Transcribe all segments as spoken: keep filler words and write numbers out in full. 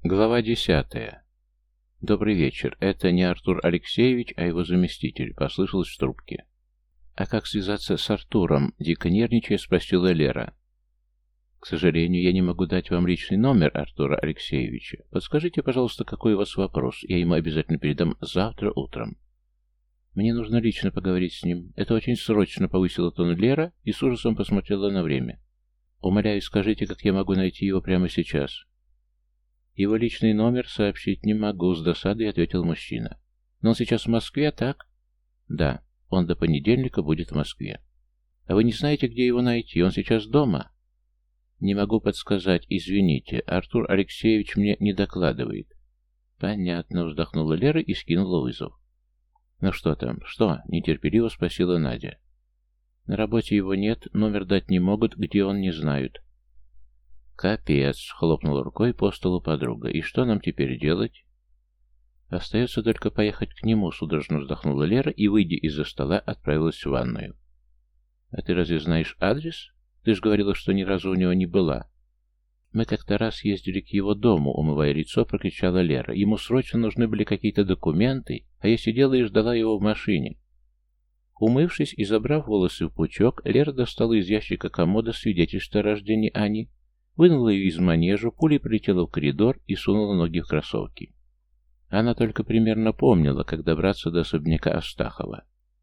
Глава десятая. «Добрый вечер. Это не Артур Алексеевич, а его заместитель», — послышалось в трубке. «А как связаться с Артуром?» — дико нервничая спросила Лера. «К сожалению, я не могу дать вам личный номер Артура Алексеевича. Подскажите, пожалуйста, какой у вас вопрос. Я ему обязательно передам завтра утром». «Мне нужно лично поговорить с ним. Это очень срочно», — повысила тон Лера и с ужасом посмотрела на время. «Умоляю, скажите, как я могу найти его прямо сейчас?» «Его личный номер сообщить не могу», — с досадой ответил мужчина. «Но он сейчас в Москве, так?» «Да, он до понедельника будет в Москве». «А вы не знаете, где его найти? Он сейчас дома?» «Не могу подсказать, извините. Артур Алексеевич мне не докладывает». «Понятно», — вздохнула Лера и скинула вызов. «Ну что там? Что?» — нетерпеливо спросила Надя. «На работе его нет, номер дать не могут, где он не знают». «Капец!» — хлопнула рукой по столу подруга. «И что нам теперь делать?» «Остается только поехать к нему», — судорожно вздохнула Лера и, выйдя из-за стола, отправилась в ванную. «А ты разве знаешь адрес? Ты же говорила, что ни разу у него не была». «Мы как-то раз ездили к его дому», — умывая лицо, прокричала Лера. «Ему срочно нужны были какие-то документы, а я сидела и ждала его в машине». Умывшись и забрав волосы в пучок, Лера достала из ящика комода свидетельство о рождении Ани, вынула ее из манежа, пулей прилетела в коридор и сунула ноги в кроссовки. Она только примерно помнила, как добраться до особняка Астахова.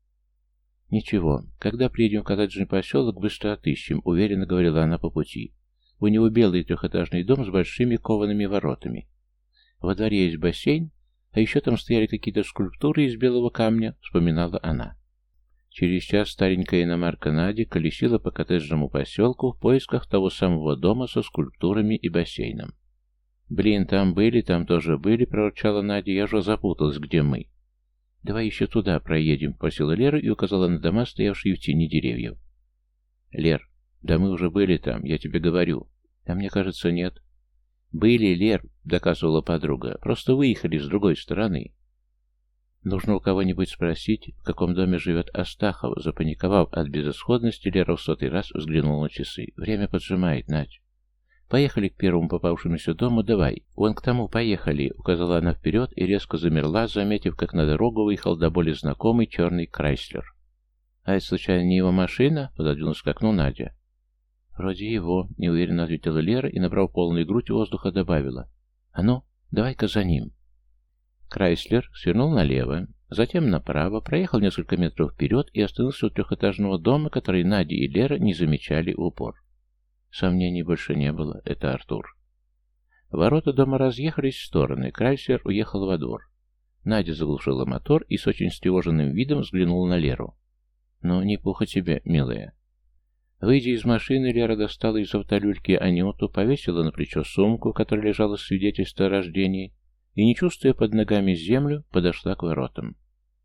«Ничего, когда приедем в коттеджный поселок, быстро отыщем», — уверенно говорила она по пути. «У него белый трехэтажный дом с большими коваными воротами. Во дворе есть бассейн, а еще там стояли какие-то скульптуры из белого камня», — вспоминала она. Через час старенькая иномарка Нади колесила по коттеджному поселку в поисках того самого дома со скульптурами и бассейном. «Блин, там были, там тоже были», — проворчала Надя. «Я же запуталась, где мы». «Давай еще туда проедем», — попросила Лера и указала на дома, стоявшие в тени деревьев. «Лер, да мы уже были там, я тебе говорю». «А мне кажется, нет». «Были, Лер», — доказывала подруга, — «просто выехали с другой стороны». «Нужно у кого-нибудь спросить, в каком доме живет Астахов», — запаниковав от безысходности, Лера в сотый раз взглянула на часы. «Время поджимает, Надь». «Поехали к первому попавшемуся дому, давай. Вон к тому поехали», — указала она вперед и резко замерла, заметив, как на дорогу выехал до боли знакомый черный Крайслер. «А это, случайно, не его машина?» — пододвинулась к окну Надя. «Вроде его», — неуверенно ответила Лера и, набрав полную грудь воздуха, добавила. «А ну, давай-ка за ним». Крайслер свернул налево, затем направо, проехал несколько метров вперед и остановился у трехэтажного дома, который Надя и Лера не замечали в упор. Сомнений больше не было, это Артур. Ворота дома разъехались в стороны, Крайслер уехал во двор. Надя заглушила мотор и с очень встревоженным видом взглянула на Леру. «Ну, не пуха тебе, милая». Выйдя из машины, Лера достала из автолюльки Анюту, повесила на плечо сумку, в которой лежало свидетельство о рождении, и, не чувствуя под ногами землю, подошла к воротам.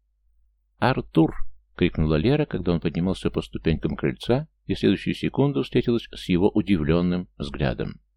«Артур!» — крикнула Лера, когда он поднимался по ступенькам крыльца, и в следующую секунду встретилась с его удивленным взглядом.